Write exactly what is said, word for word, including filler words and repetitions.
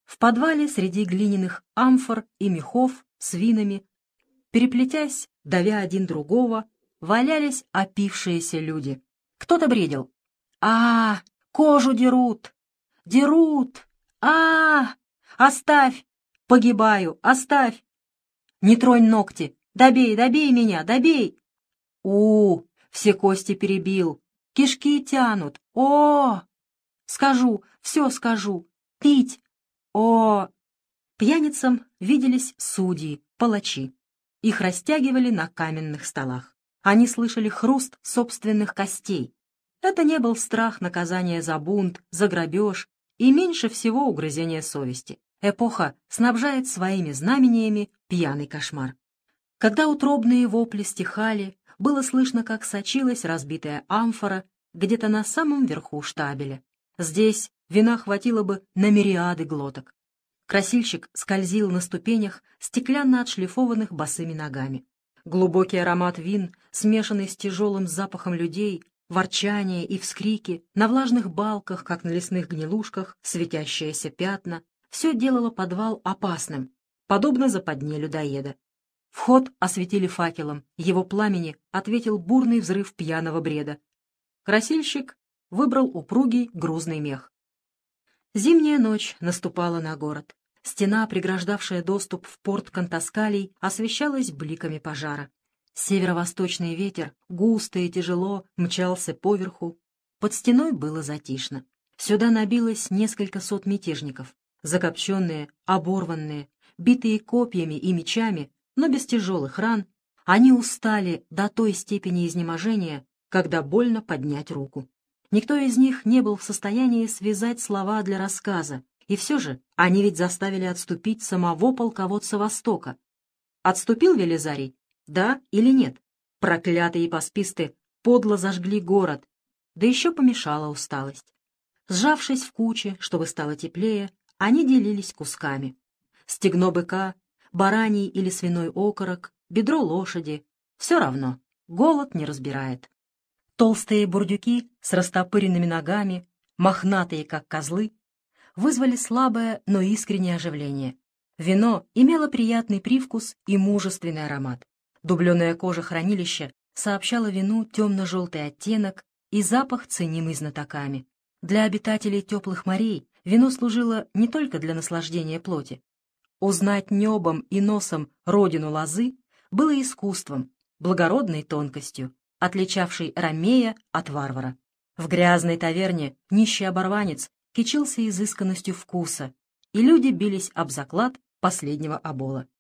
В подвале среди глиняных амфор и мехов с винами, переплетясь, давя один другого, валялись опившиеся люди. Кто-то бредил. «А, кожу дерут! Дерут! А, оставь! Погибаю! Оставь! Не тронь ногти! Добей, добей меня, добей! У, все кости перебил! Кишки тянут! О! Скажу, все скажу! Пить! О!» Пьяницам виделись судьи, палачи. Их растягивали на каменных столах. Они слышали хруст собственных костей. Это не был страх наказания за бунт, за грабеж и меньше всего угрызения совести. Эпоха снабжает своими знамениями пьяный кошмар. Когда утробные вопли стихали, было слышно, как сочилась разбитая амфора где-то на самом верху штабеля. Здесь вина хватило бы на мириады глоток. Красильщик скользил на ступенях, стеклянно отшлифованных босыми ногами. Глубокий аромат вин, смешанный с тяжелым запахом людей, ворчание и вскрики, на влажных балках, как на лесных гнилушках, светящиеся пятна — все делало подвал опасным, подобно западне людоеда. Вход осветили факелом, его пламени ответил бурный взрыв пьяного бреда. Красильщик выбрал упругий грузный мех. Зимняя ночь наступала на город. Стена, преграждавшая доступ в порт Кантаскалей, освещалась бликами пожара. Северо-восточный ветер густо и тяжело мчался поверху. Под стеной было затишно. Сюда набилось несколько сот мятежников. Закопченные, оборванные, битые копьями и мечами, но без тяжелых ран, они устали до той степени изнеможения, когда больно поднять руку. Никто из них не был в состоянии связать слова для рассказа, и все же они ведь заставили отступить самого полководца Востока. Отступил Велизарий? Да или нет? Проклятые пасписты подло зажгли город, да еще помешала усталость. Сжавшись в куче, чтобы стало теплее, они делились кусками. Стегно быка, бараний или свиной окорок, бедро лошади — все равно, голод не разбирает. Толстые бурдюки с растопыренными ногами, мохнатые, как козлы, вызвали слабое, но искреннее оживление. Вино имело приятный привкус и мужественный аромат. Дубленая кожа хранилища сообщала вину темно-желтый оттенок и запах, ценимый знатоками. Для обитателей теплых морей вино служило не только для наслаждения плоти. Узнать небом и носом родину лозы было искусством, благородной тонкостью, отличавшей ромея от варвара. В грязной таверне нищий оборванец кичился изысканностью вкуса, и люди бились об заклад последнего обола.